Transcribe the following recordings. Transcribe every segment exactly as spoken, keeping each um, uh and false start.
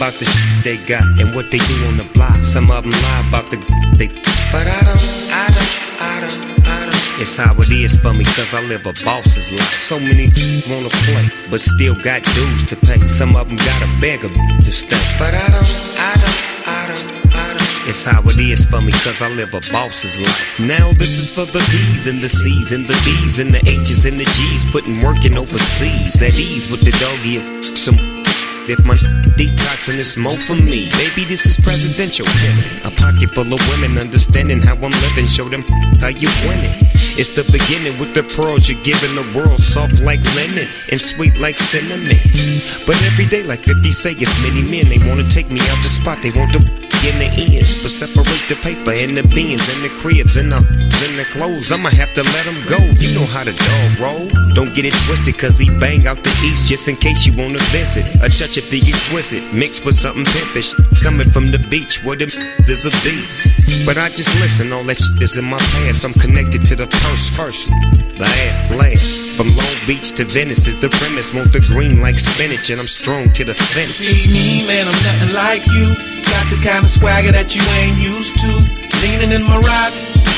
about the shit they got and what they do on the block. Some of them lie about the they. But I don't, I don't, I don't, I don't. It's how it is for me, cause I live a boss's life. So many wanna play, but still got dues to pay. Some of them gotta beg them to stay. But I don't, I don't, I don't, I don't. It's how it is for me, cause I live a boss's life. Now this is for the B's and the C's and the B's and the H's and the G's, putting working overseas at ease with the doggy and some. If my detoxing is more for me, baby, this is presidential. A pocket full of women understanding how I'm living. Show them how you winning. It's the beginning with the pearls you're giving the world, soft like linen and sweet like cinnamon. But every day, like fifty say, it's many men. They wanna take me out the spot. They want the in the ends, but separate the paper and the beans and the cribs and the and the clothes. I'ma have to let them go. You know how the dog roll. Don't get it twisted, cause he bang out the east just in case you wanna visit. A touch of the exquisite mixed with something pimpish, coming from the beach where the there's a beast. But I just listen, all that shit is in my past. I'm connected to the purse first, bad last. From Long Beach to Venice is the premise. Want the green like spinach and I'm strong to the fence. See me, man, I'm nothing like you. Got the kind of swagger that you ain't used to. Leaning in my ride.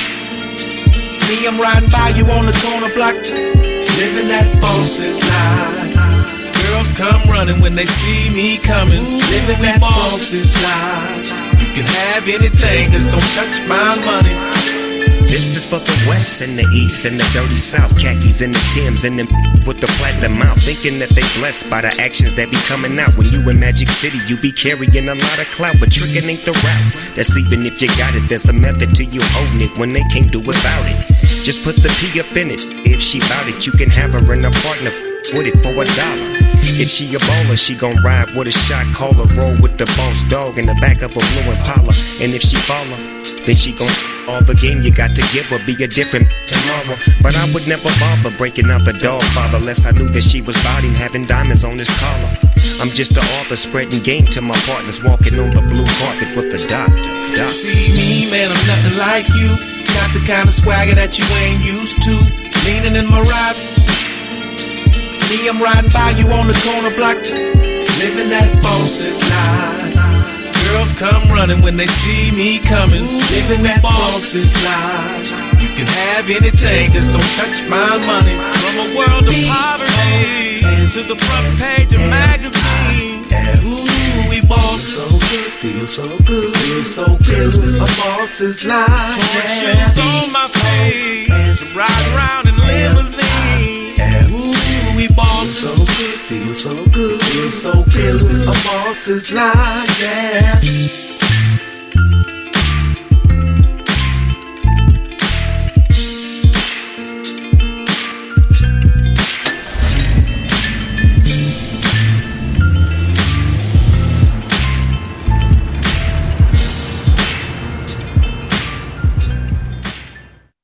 Me, I'm riding by you on the corner block, living that boss's life. Girls come running when they see me coming. Living that boss's life. You can have anything, just don't touch my money. This is for the West and the East and the dirty South. Khakis and the Timbs and them with the platinum mouth. Thinking that they blessed by the actions that be coming out. When you in Magic City, you be carrying a lot of clout. But tricking ain't the route. That's even if you got it. There's a method to you holding it when they can't do without it. Just put the P up in it. If she bout it, you can have her in a partner with it for a dollar. If she a baller, she gon' ride with a shot caller. Roll with the boss dog in the back of a blue Impala. And if she follow, then she gon' all the game you got to give her. Be a different tomorrow. But I would never bother breaking out the dog father, lest I knew that she was about him having diamonds on his collar. I'm just the author spreading game to my partners, walking on the blue carpet with the doctor. doctor. See me, man, I'm nothing like you. Got the kind of swagger that you ain't used to. Leaning in my ride. Me, I'm riding by you on the corner block, living that boss's life. Girls come running when they see me coming. Living that boss's life. You can have anything, just don't touch my money. From a world of poverty to the front page of magazine. Ooh, we boss. So good, feel so good, feel so good. A boss's life. Torn shoes on my face, ride around in limousine. Ooh, we boss. So good, feel so good, feel so good. A boss's life, yeah.